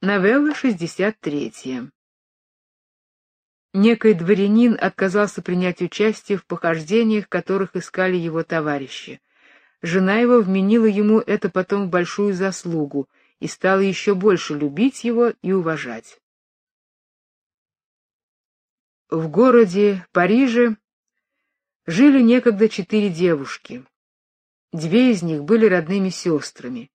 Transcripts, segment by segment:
Новелла 63. Некий дворянин отказался принять участие в похождениях, которых искали его товарищи. Жена его вменила ему это потом в большую заслугу и стала еще больше любить его и уважать. В городе Париже жили некогда 4 девушки. 2 из них были родными сестрами.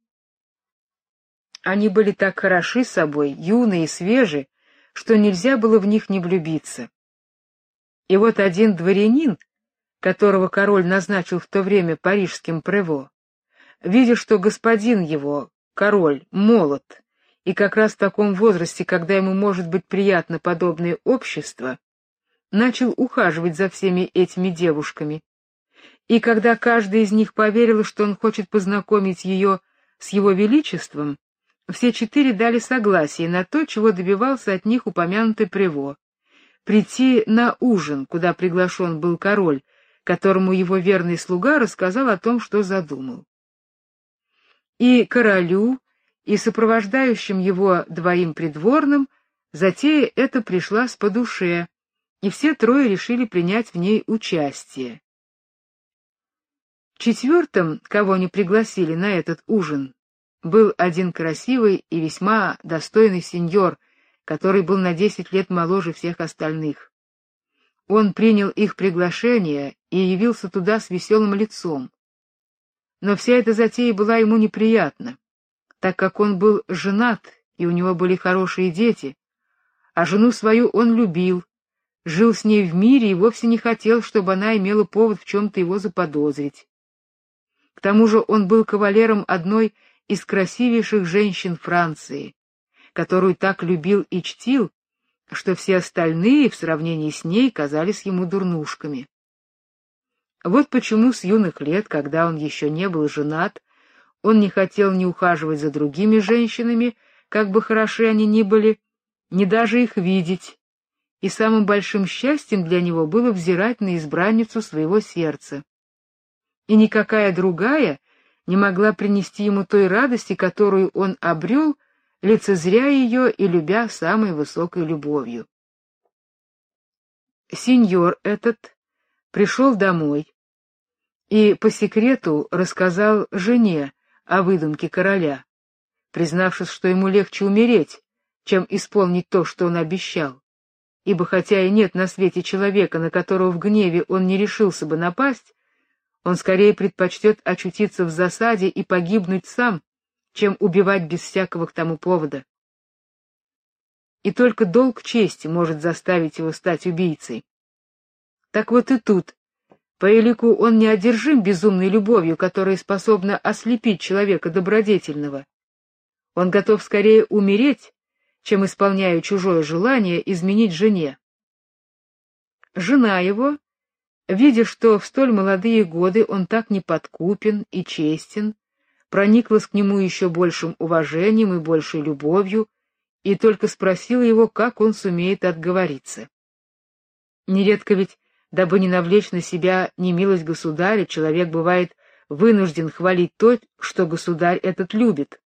Они были так хороши собой, юные и свежи, что нельзя было в них не влюбиться. И вот один дворянин, которого король назначил в то время парижским прево, видя, что господин его, король, молод, и как раз в таком возрасте, когда ему может быть приятно подобное общество, начал ухаживать за всеми этими девушками. И когда каждая из них поверила, что он хочет познакомить ее с его величеством, все 4 дали согласие на то, чего добивался от них упомянутый прево — прийти на ужин, куда приглашен был король, которому его верный слуга рассказал о том, что задумал. И королю, и сопровождающим его 2 придворным затея эта пришлась по душе, и все 3 решили принять в ней участие. 4-м, кого они пригласили на этот ужин, был один красивый и весьма достойный сеньор, который был на 10 лет моложе всех остальных. Он принял их приглашение и явился туда с веселым лицом. Но вся эта затея была ему неприятна, так как он был женат, и у него были хорошие дети, а жену свою он любил, жил с ней в мире и вовсе не хотел, чтобы она имела повод в чем-то его заподозрить. К тому же он был кавалером одной из красивейших женщин Франции, которую так любил и чтил, что все остальные в сравнении с ней казались ему дурнушками. Вот почему с юных лет, когда он еще не был женат, он не хотел ни ухаживать за другими женщинами, как бы хороши они ни были, ни даже их видеть, и самым большим счастьем для него было взирать на избранницу своего сердца. И никакая другая не могла принести ему той радости, которую он обрел, лицезря ее и любя самой высокой любовью. Сеньор этот пришел домой и по секрету рассказал жене о выдумке короля, признавшись, что ему легче умереть, чем исполнить то, что он обещал, ибо хотя и нет на свете человека, на которого в гневе он не решился бы напасть, он скорее предпочтет очутиться в засаде и погибнуть сам, чем убивать без всякого к тому повода. И только долг чести может заставить его стать убийцей. Так вот и тут, по элику, он не одержим безумной любовью, которая способна ослепить человека добродетельного. Он готов скорее умереть, чем, исполняя чужое желание, изменить жене. Жена его, видя, что в столь молодые годы он так неподкупен и честен, прониклась к нему еще большим уважением и большей любовью, и только спросила его, как он сумеет отговориться. Нередко ведь, дабы не навлечь на себя немилость государя, человек бывает вынужден хвалить то, что государь этот любит.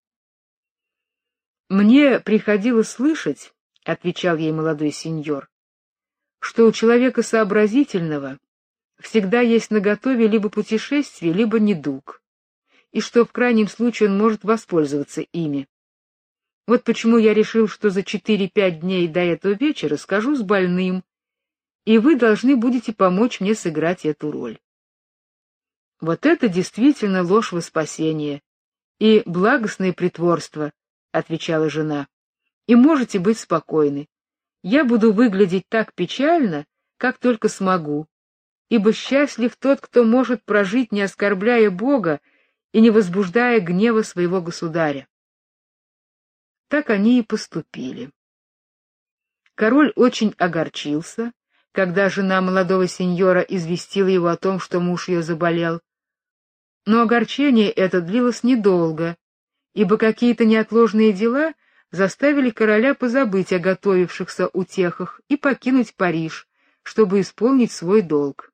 «Мне приходилось слышать, — отвечал ей молодой сеньор, — что у человека сообразительного всегда есть наготове либо путешествие, либо недуг, и что в крайнем случае он может воспользоваться ими. Вот почему я решил, что за 4-5 дней до этого вечера скажу с больным, и вы должны будете помочь мне сыграть эту роль». «Вот это действительно ложь во спасение и благостное притворство, — отвечала жена, — и можете быть спокойны. Я буду выглядеть так печально, как только смогу, ибо счастлив тот, кто может прожить, не оскорбляя Бога и не возбуждая гнева своего государя. Так они и поступили. Король очень огорчился, когда жена молодого сеньора известила его о том, что муж ее заболел. Но огорчение это длилось недолго, ибо какие-то неотложные дела заставили короля позабыть о готовившихся утехах и покинуть Париж, чтобы исполнить свой долг.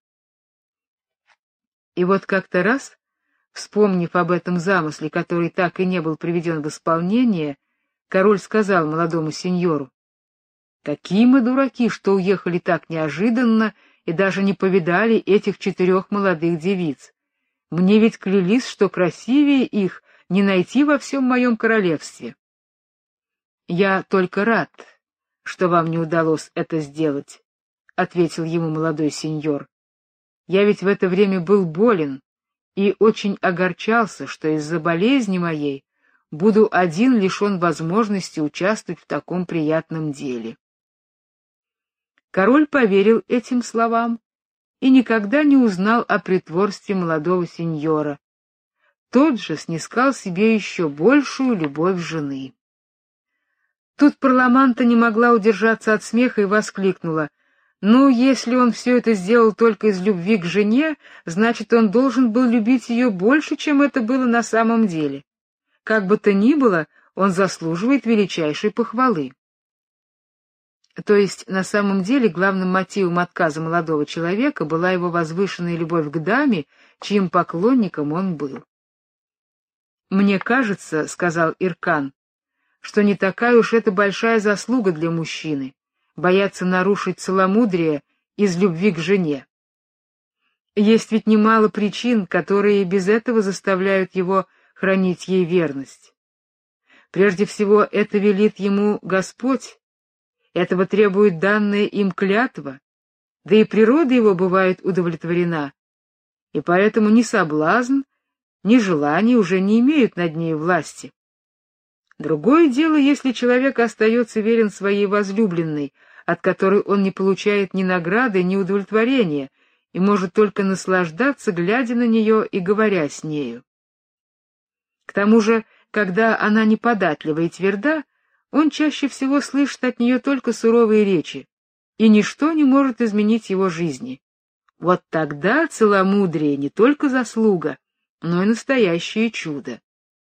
И вот как-то раз, вспомнив об этом замысле, который так и не был приведен в исполнение, король сказал молодому сеньору: «Какие мы дураки, что уехали так неожиданно и даже не повидали этих 4 молодых девиц. Мне ведь клялись, что красивее их не найти во всем моем королевстве». «Я только рад, что вам не удалось это сделать», — ответил ему молодой сеньор. «Я ведь в это время был болен и очень огорчался, что из-за болезни моей буду один лишен возможности участвовать в таком приятном деле». Король поверил этим словам и никогда не узнал о притворстве молодого сеньора. Тот же снискал себе еще большую любовь жены. Тут Парламанта не могла удержаться от смеха и воскликнула: «Ну, если он все это сделал только из любви к жене, значит, он должен был любить ее больше, чем это было на самом деле. Как бы то ни было, он заслуживает величайшей похвалы». То есть, на самом деле, главным мотивом отказа молодого человека была его возвышенная любовь к даме, чьим поклонником он был. «Мне кажется, — сказал Иркан, — что не такая уж это большая заслуга для мужчины — бояться нарушить целомудрие из любви к жене. Есть ведь немало причин, которые без этого заставляют его хранить ей верность. Прежде всего, это велит ему Господь, этого требует данная им клятва, да и природа его бывает удовлетворена, и поэтому ни соблазн, ни желание уже не имеют над ней власти. Другое дело, если человек остается верен своей возлюбленной, от которой он не получает ни награды, ни удовлетворения, и может только наслаждаться, глядя на нее и говоря с нею. К тому же, когда она неподатлива и тверда, он чаще всего слышит от нее только суровые речи, и ничто не может изменить его жизни. Вот тогда целомудрие не только заслуга, но и настоящее чудо.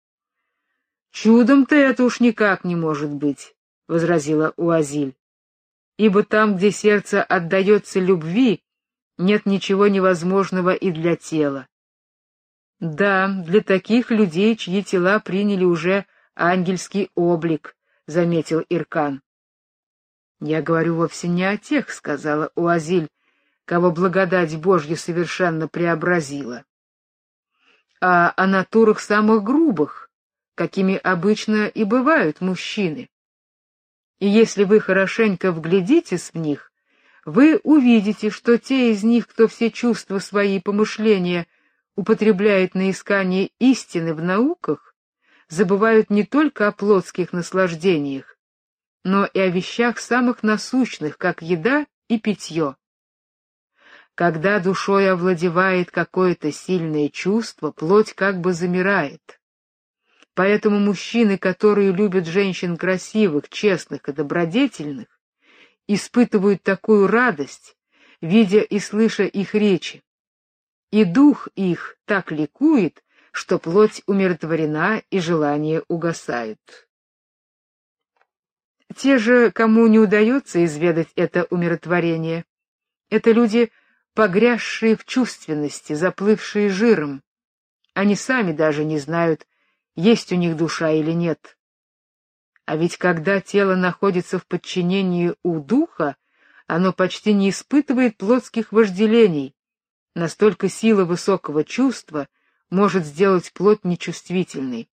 «Чудом-то это уж никак не может быть», — возразила Уазиль, «ибо там, где сердце отдается любви, нет ничего невозможного и для тела». «Да, для таких людей, чьи тела приняли уже ангельский облик», — заметил Иркан. «Я говорю вовсе не о тех, — сказала Уазиль, — кого благодать Божья совершенно преобразила, а о натурах самых грубых, какими обычно и бывают мужчины. И если вы хорошенько вглядитесь в них, вы увидите, что те из них, кто все чувства свои и помышления употребляет на искание истины в науках, забывают не только о плотских наслаждениях, но и о вещах самых насущных, как еда и питье. Когда душой овладевает какое-то сильное чувство, плоть как бы замирает. Поэтому мужчины, которые любят женщин красивых, честных и добродетельных, испытывают такую радость, видя и слыша их речи, и дух их так ликует, что плоть умиротворена и желания угасают. Те же, кому не удается изведать это умиротворение, это люди, погрязшие в чувственности, заплывшие жиром. Они сами даже не знают, есть у них душа или нет. А ведь когда тело находится в подчинении у духа, оно почти не испытывает плотских вожделений. Настолько сила высокого чувства может сделать плоть нечувствительной.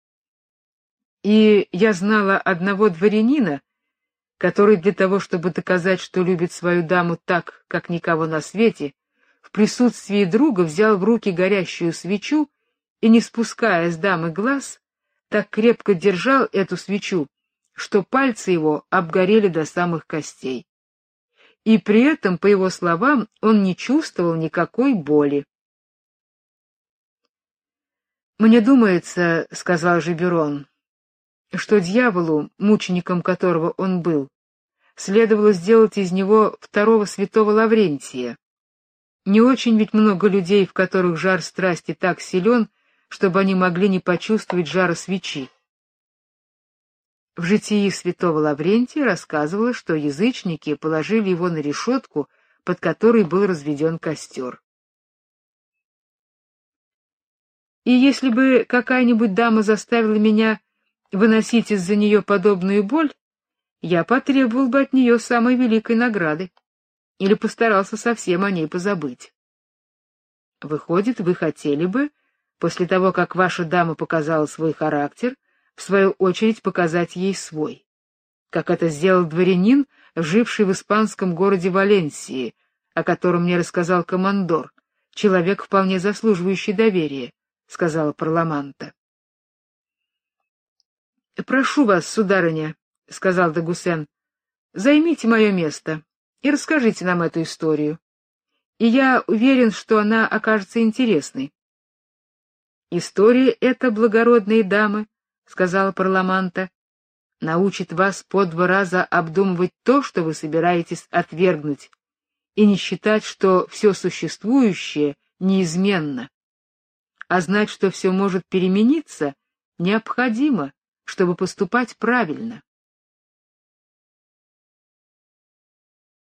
И я знала одного дворянина, который для того, чтобы доказать, что любит свою даму так, как никого на свете, в присутствии друга взял в руки горящую свечу и, не спуская с дамы глаз, так крепко держал эту свечу, что пальцы его обгорели до самых костей. И при этом, по его словам, он не чувствовал никакой боли. «Мне думается, — сказал Жиберон, — что дьяволу, мучеником которого он был, следовало сделать из него второго святого Лаврентия. Не очень ведь много людей, в которых жар страсти так силен, чтобы они могли не почувствовать жара свечи». В житии святого Лаврентия рассказывалось, что язычники положили его на решетку, под которой был разведен костер. И если бы какая-нибудь дама заставила меня выносить из-за нее подобную боль, я потребовал бы от нее самой великой награды или постарался совсем о ней позабыть. Выходит, вы хотели бы, после того, как ваша дама показала свой характер, в свою очередь показать ей свой, как это сделал дворянин, живший в испанском городе Валенсии, о котором мне рассказал командор, человек, вполне заслуживающий доверия, — сказала Парламанта. — Прошу вас, сударыня, — сказал де Гуссен, — займите мое место и расскажите нам эту историю, и я уверен, что она окажется интересной. — История эта, благородные дамы, — сказала Парламанта, — научит вас по 2 раза обдумывать то, что вы собираетесь отвергнуть, и не считать, что все существующее неизменно. А знать, что все может перемениться, необходимо, чтобы поступать правильно.